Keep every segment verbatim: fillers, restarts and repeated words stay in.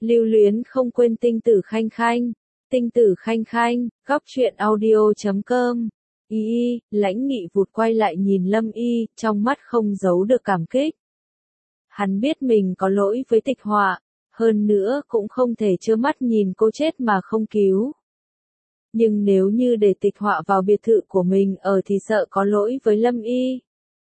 Lưu luyến không quên tinh tử khanh khanh, tinh tử khanh khanh, góc truyện audio chấm com. Y y, Lãnh Nghị vụt quay lại nhìn Lâm Y, trong mắt không giấu được cảm kích. Hắn biết mình có lỗi với Tịch Họa, hơn nữa cũng không thể trơ mắt nhìn cô chết mà không cứu. Nhưng nếu như để Tịch Họa vào biệt thự của mình ở thì sợ có lỗi với Lâm Y.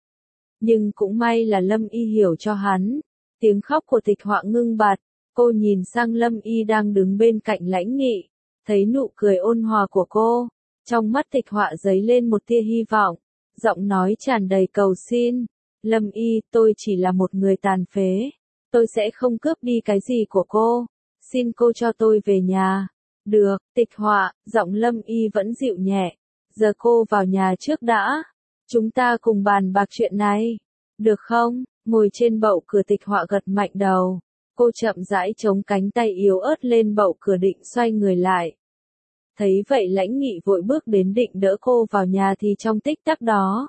Nhưng cũng may là Lâm Y hiểu cho hắn. Tiếng khóc của Tịch Họa ngưng bặt, cô nhìn sang Lâm Y đang đứng bên cạnh Lãnh Nghị, thấy nụ cười ôn hòa của cô, trong mắt Tịch Họa dấy lên một tia hy vọng, giọng nói tràn đầy cầu xin, Lâm Y, tôi chỉ là một người tàn phế, tôi sẽ không cướp đi cái gì của cô, xin cô cho tôi về nhà. Được, Tịch Họa, giọng Lâm Y vẫn dịu nhẹ, giờ cô vào nhà trước đã, chúng ta cùng bàn bạc chuyện này, được không? Ngồi trên bậu cửa Tịch Họa gật mạnh đầu, cô chậm rãi chống cánh tay yếu ớt lên bậu cửa định xoay người lại. Thấy vậy Lãnh Nghị vội bước đến định đỡ cô vào nhà thì trong tích tắc đó,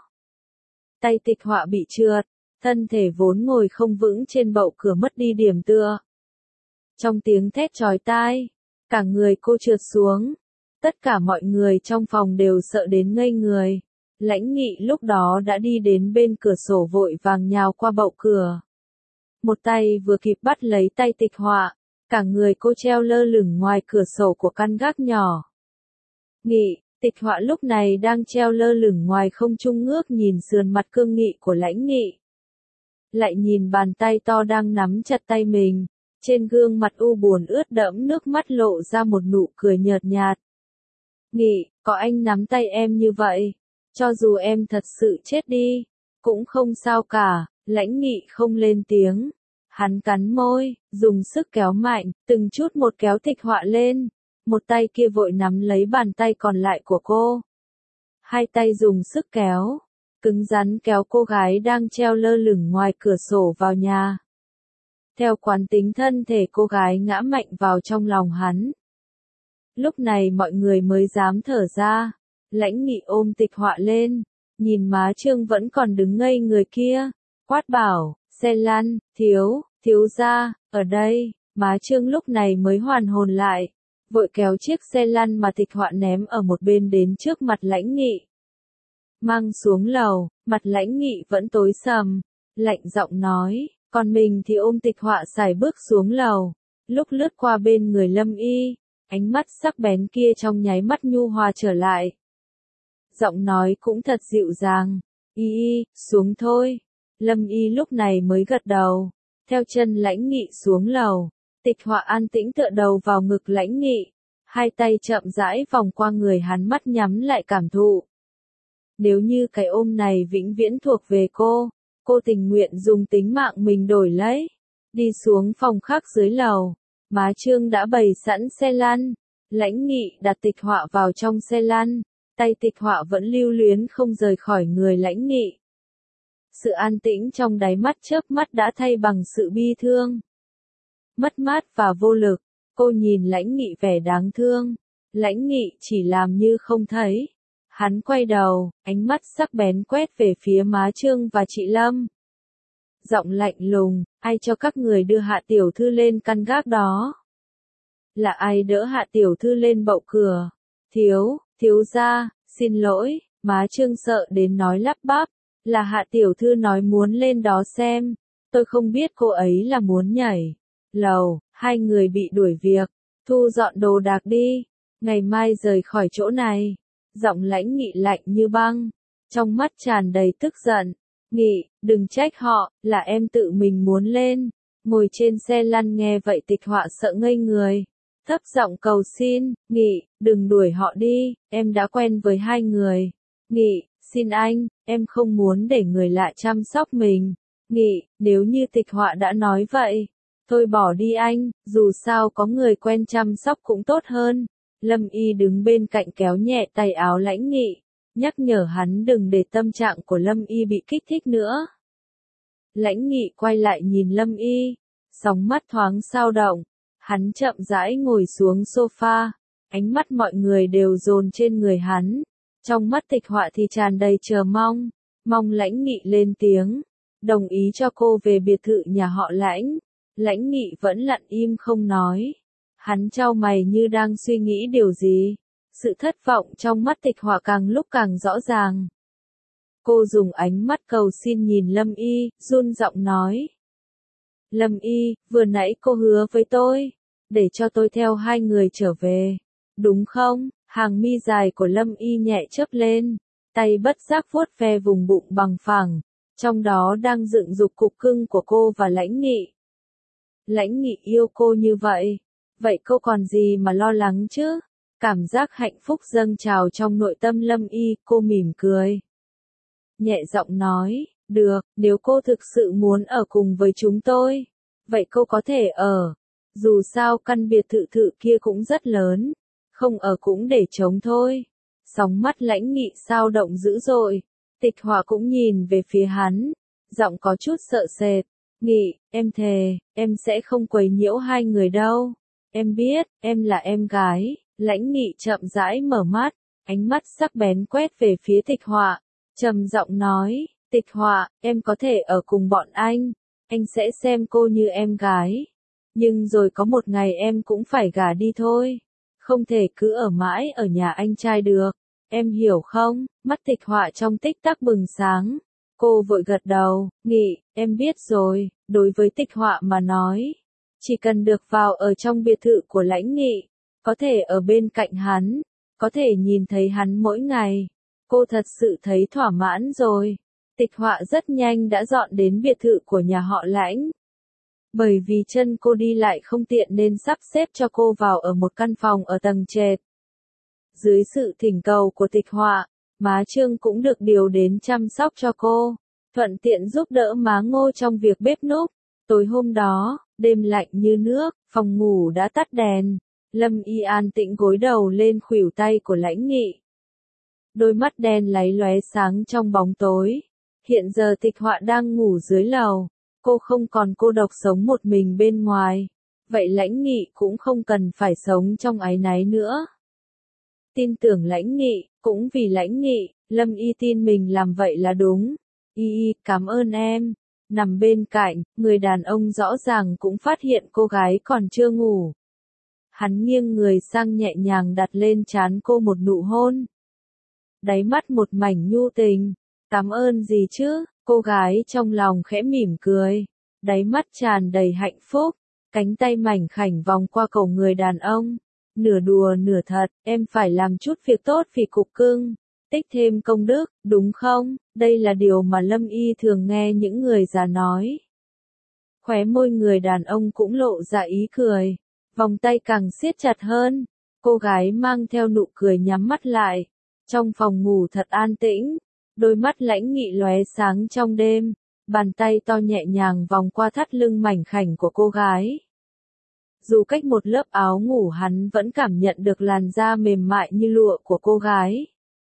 tay Tịch Họa bị trượt, thân thể vốn ngồi không vững trên bậu cửa mất đi điểm tựa. Trong tiếng thét chói tai, cả người cô trượt xuống, tất cả mọi người trong phòng đều sợ đến ngây người. Lãnh Nghị lúc đó đã đi đến bên cửa sổ vội vàng nhào qua bậu cửa. Một tay vừa kịp bắt lấy tay Tịch Họa, cả người cô treo lơ lửng ngoài cửa sổ của căn gác nhỏ. Nghị, Tịch Họa lúc này đang treo lơ lửng ngoài không trung ngước nhìn sườn mặt cương nghị của Lãnh Nghị. Lại nhìn bàn tay to đang nắm chặt tay mình, trên gương mặt u buồn ướt đẫm nước mắt lộ ra một nụ cười nhợt nhạt. Nghị, có anh nắm tay em như vậy, cho dù em thật sự chết đi, cũng không sao cả. Lãnh Nghị không lên tiếng, hắn cắn môi, dùng sức kéo mạnh, từng chút một kéo Tịch Họa lên, một tay kia vội nắm lấy bàn tay còn lại của cô. Hai tay dùng sức kéo, cứng rắn kéo cô gái đang treo lơ lửng ngoài cửa sổ vào nhà. Theo quán tính thân thể cô gái ngã mạnh vào trong lòng hắn. Lúc này mọi người mới dám thở ra, Lãnh Nghị ôm Tịch Họa lên, nhìn má Trương vẫn còn đứng ngây người kia, quát bảo, xe lăn, thiếu, thiếu gia, ở đây, má Trương lúc này mới hoàn hồn lại, vội kéo chiếc xe lăn mà Tịch Họa ném ở một bên đến trước mặt Lãnh Nghị. Mang xuống lầu, mặt Lãnh Nghị vẫn tối sầm, lạnh giọng nói, còn mình thì ôm Tịch Họa sải bước xuống lầu, lúc lướt qua bên người Lâm Y, ánh mắt sắc bén kia trong nháy mắt nhu hòa trở lại. Giọng nói cũng thật dịu dàng, y y, xuống thôi. Lâm Y lúc này mới gật đầu, theo chân Lãnh Nghị xuống lầu, Tịch Họa an tĩnh tựa đầu vào ngực Lãnh Nghị, hai tay chậm rãi vòng qua người hắn mắt nhắm lại cảm thụ. Nếu như cái ôm này vĩnh viễn thuộc về cô, cô tình nguyện dùng tính mạng mình đổi lấy. Đi xuống phòng khác dưới lầu, má Trương đã bày sẵn xe lăn, Lãnh Nghị đặt Tịch Họa vào trong xe lăn, tay Tịch Họa vẫn lưu luyến không rời khỏi người Lãnh Nghị. Sự an tĩnh trong đáy mắt chớp mắt đã thay bằng sự bi thương, mất mát và vô lực. Cô nhìn Lãnh Nghị vẻ đáng thương, Lãnh Nghị chỉ làm như không thấy. Hắn quay đầu, ánh mắt sắc bén quét về phía má Trương và chị Lâm. Giọng lạnh lùng, ai cho các người đưa Hạ tiểu thư lên căn gác đó? Là ai đỡ Hạ tiểu thư lên bậu cửa? Thiếu, thiếu gia, xin lỗi, má Trương sợ đến nói lắp bắp. Là Hạ tiểu thư nói muốn lên đó xem, tôi không biết cô ấy là muốn nhảy lầu. Hai người bị đuổi việc, thu dọn đồ đạc đi, ngày mai rời khỏi chỗ này. Giọng Lãnh Nghị lạnh như băng, trong mắt tràn đầy tức giận. Nghị, đừng trách họ, là em tự mình muốn lên. Ngồi trên xe lăn nghe vậy Tịch Họa sợ ngây người, thấp giọng cầu xin, Nghị, đừng đuổi họ đi, em đã quen với hai người. Nghị, xin anh, em không muốn để người lạ chăm sóc mình. Nghị, nếu như Tịch Họa đã nói vậy, thôi bỏ đi anh, dù sao có người quen chăm sóc cũng tốt hơn. Lâm Y đứng bên cạnh kéo nhẹ tay áo Lãnh Nghị, nhắc nhở hắn đừng để tâm trạng của Lâm Y bị kích thích nữa. Lãnh Nghị quay lại nhìn Lâm Y, sóng mắt thoáng dao động, hắn chậm rãi ngồi xuống sofa, ánh mắt mọi người đều dồn trên người hắn, trong mắt Tịch Họa thì tràn đầy chờ mong, mong Lãnh Nghị lên tiếng, đồng ý cho cô về biệt thự nhà họ Lãnh. Lãnh Nghị vẫn lặng im không nói. Hắn chau mày như đang suy nghĩ điều gì. Sự thất vọng trong mắt Tịch Họa càng lúc càng rõ ràng. Cô dùng ánh mắt cầu xin nhìn Lâm Y, run giọng nói. Lâm Y, vừa nãy cô hứa với tôi, để cho tôi theo hai người trở về. Đúng không? Hàng mi dài của Lâm Y nhẹ chớp lên, tay bất giác vuốt ve vùng bụng bằng phẳng, trong đó đang dựng dục cục cưng của cô và Lãnh Nghị. Lãnh Nghị yêu cô như vậy, vậy cô còn gì mà lo lắng chứ? Cảm giác hạnh phúc dâng trào trong nội tâm Lâm Y, cô mỉm cười. Nhẹ giọng nói, được, nếu cô thực sự muốn ở cùng với chúng tôi, vậy cô có thể ở. Dù sao căn biệt thự thự kia cũng rất lớn, không ở cũng để trống thôi. Sóng mắt Lãnh Nghị sao động dữ dội, Tịch Họa cũng nhìn về phía hắn, giọng có chút sợ sệt. Nghị, em thề, em sẽ không quấy nhiễu hai người đâu. Em biết, em là em gái. Lãnh Nghị chậm rãi mở mắt, ánh mắt sắc bén quét về phía Tịch Họa, trầm giọng nói, Tịch Họa, em có thể ở cùng bọn anh, anh sẽ xem cô như em gái. Nhưng rồi có một ngày em cũng phải gả đi thôi, không thể cứ ở mãi ở nhà anh trai được, em hiểu không? Mắt Tịch Họa trong tích tắc bừng sáng, cô vội gật đầu, Nghị, em biết rồi. Đối với Tịch Họa mà nói, chỉ cần được vào ở trong biệt thự của Lãnh Nghị, có thể ở bên cạnh hắn, có thể nhìn thấy hắn mỗi ngày, cô thật sự thấy thỏa mãn rồi. Tịch Họa rất nhanh đã dọn đến biệt thự của nhà họ Lãnh. Bởi vì chân cô đi lại không tiện nên sắp xếp cho cô vào ở một căn phòng ở tầng trệt. Dưới sự thỉnh cầu của Tịch Họa, má Trương cũng được điều đến chăm sóc cho cô, thuận tiện giúp đỡ má Ngô trong việc bếp núc. Tối hôm đó, đêm lạnh như nước, phòng ngủ đã tắt đèn. Lâm Y an tĩnh gối đầu lên khuỷu tay của Lãnh Nghị. Đôi mắt đen láy lóe sáng trong bóng tối. Hiện giờ Tịch Họa đang ngủ dưới lầu, cô không còn cô độc sống một mình bên ngoài. Vậy Lãnh Nghị cũng không cần phải sống trong áy náy nữa. Tin tưởng Lãnh Nghị, cũng vì Lãnh Nghị, Lâm Y tin mình làm vậy là đúng. Y Y, cảm ơn em. Nằm bên cạnh, người đàn ông rõ ràng cũng phát hiện cô gái còn chưa ngủ. Hắn nghiêng người sang nhẹ nhàng đặt lên trán cô một nụ hôn. Đáy mắt một mảnh nhu tình. Cảm ơn gì chứ? Cô gái trong lòng khẽ mỉm cười. Đáy mắt tràn đầy hạnh phúc. Cánh tay mảnh khảnh vòng qua cổ người đàn ông. Nửa đùa nửa thật, em phải làm chút việc tốt vì cục cưng. Tích thêm công đức, đúng không? Đây là điều mà Lâm Y thường nghe những người già nói. Khóe môi người đàn ông cũng lộ ra ý cười. Vòng tay càng siết chặt hơn. Cô gái mang theo nụ cười nhắm mắt lại. Trong phòng ngủ thật an tĩnh. Đôi mắt Lãnh Nghị lóe sáng trong đêm. Bàn tay to nhẹ nhàng vòng qua thắt lưng mảnh khảnh của cô gái. Dù cách một lớp áo ngủ hắn vẫn cảm nhận được làn da mềm mại như lụa của cô gái.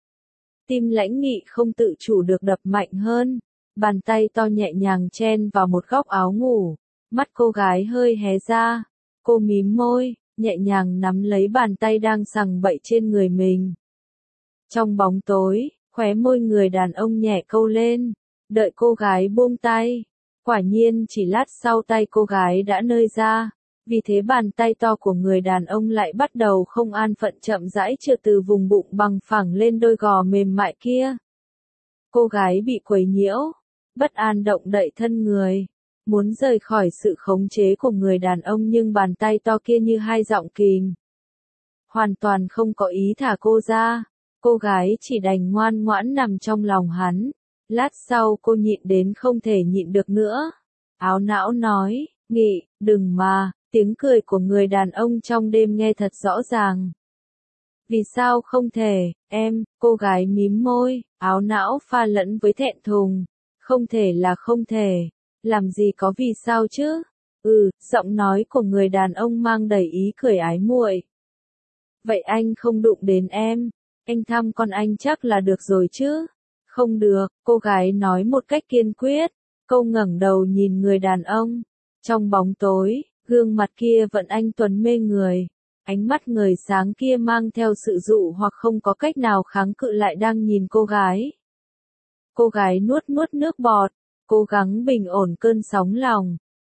Tim Lãnh Nghị không tự chủ được đập mạnh hơn. Bàn tay to nhẹ nhàng chen vào một góc áo ngủ. Mắt cô gái hơi hé ra. Cô mím môi, nhẹ nhàng nắm lấy bàn tay đang sằng bậy trên người mình. Trong bóng tối, khóe môi người đàn ông nhẹ câu lên. Đợi cô gái buông tay. Quả nhiên chỉ lát sau tay cô gái đã nơi ra. Vì thế bàn tay to của người đàn ông lại bắt đầu không an phận chậm rãi trượt từ vùng bụng bằng phẳng lên đôi gò mềm mại kia. Cô gái bị quấy nhiễu, bất an động đậy thân người, muốn rời khỏi sự khống chế của người đàn ông nhưng bàn tay to kia như hai giọng kìm. Hoàn toàn không có ý thả cô ra, cô gái chỉ đành ngoan ngoãn nằm trong lòng hắn. Lát sau cô nhịn đến không thể nhịn được nữa. Áo não nói, Nghị, đừng mà. Tiếng cười của người đàn ông trong đêm nghe thật rõ ràng. Vì sao không thể, em? Cô gái mím môi, áo não pha lẫn với thẹn thùng. Không thể là không thể. Làm gì có vì sao chứ? Ừ, giọng nói của người đàn ông mang đầy ý cười ái muội. Vậy anh không đụng đến em. Anh thăm con anh chắc là được rồi chứ? Không được, cô gái nói một cách kiên quyết. Cô ngẩng đầu nhìn người đàn ông. Trong bóng tối, gương mặt kia vẫn anh tuấn mê người. Ánh mắt người sáng kia mang theo sự dụ hoặc không có cách nào kháng cự lại đang nhìn cô gái. Cô gái nuốt nuốt nước bọt, cố gắng bình ổn cơn sóng lòng.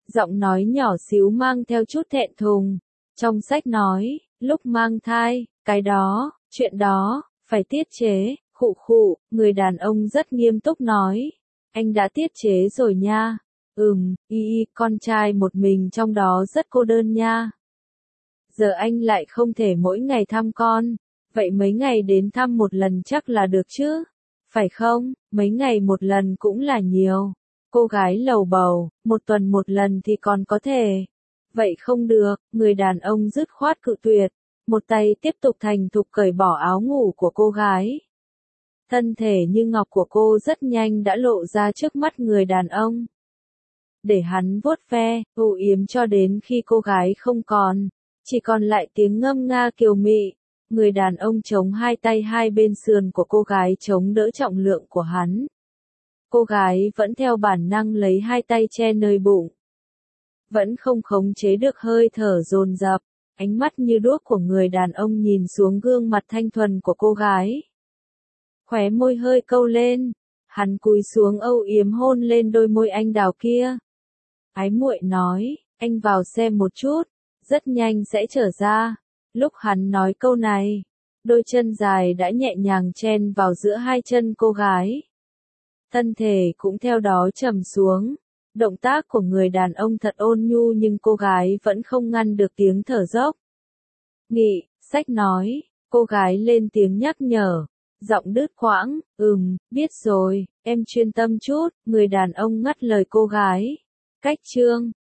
Giọng nói nhỏ xíu mang theo chút thẹn thùng. Trong sách nói, lúc mang thai, cái đó, chuyện đó, phải tiết chế, khụ khụ, người đàn ông rất nghiêm túc nói. Anh đã tiết chế rồi nha. Ừm, y y, con trai một mình trong đó rất cô đơn nha. Giờ anh lại không thể mỗi ngày thăm con. Vậy mấy ngày đến thăm một lần chắc là được chứ? Phải không? Mấy ngày một lần cũng là nhiều. Cô gái lầu bầu, một tuần một lần thì còn có thể. Vậy không được, người đàn ông dứt khoát cự tuyệt. Một tay tiếp tục thành thục cởi bỏ áo ngủ của cô gái. Thân thể như ngọc của cô rất nhanh đã lộ ra trước mắt người đàn ông. Để hắn vuốt ve, âu yếm cho đến khi cô gái không còn. Chỉ còn lại tiếng ngâm nga kiều mị. Người đàn ông chống hai tay hai bên sườn của cô gái chống đỡ trọng lượng của hắn. Cô gái vẫn theo bản năng lấy hai tay che nơi bụng. Vẫn không khống chế được hơi thở dồn dập. Ánh mắt như đuốc của người đàn ông nhìn xuống gương mặt thanh thuần của cô gái. Khóe môi hơi câu lên. Hắn cúi xuống âu yếm hôn lên đôi môi anh đào kia. Ái muội nói, anh vào xem một chút. Rất nhanh sẽ trở ra. Lúc hắn nói câu này, đôi chân dài đã nhẹ nhàng chen vào giữa hai chân cô gái. Thân thể cũng theo đó trầm xuống. Động tác của người đàn ông thật ôn nhu nhưng cô gái vẫn không ngăn được tiếng thở dốc. Nghị, sách nói, cô gái lên tiếng nhắc nhở. Giọng đứt quãng, ừm, biết rồi, em chuyên tâm chút, người đàn ông ngắt lời cô gái. Cách chương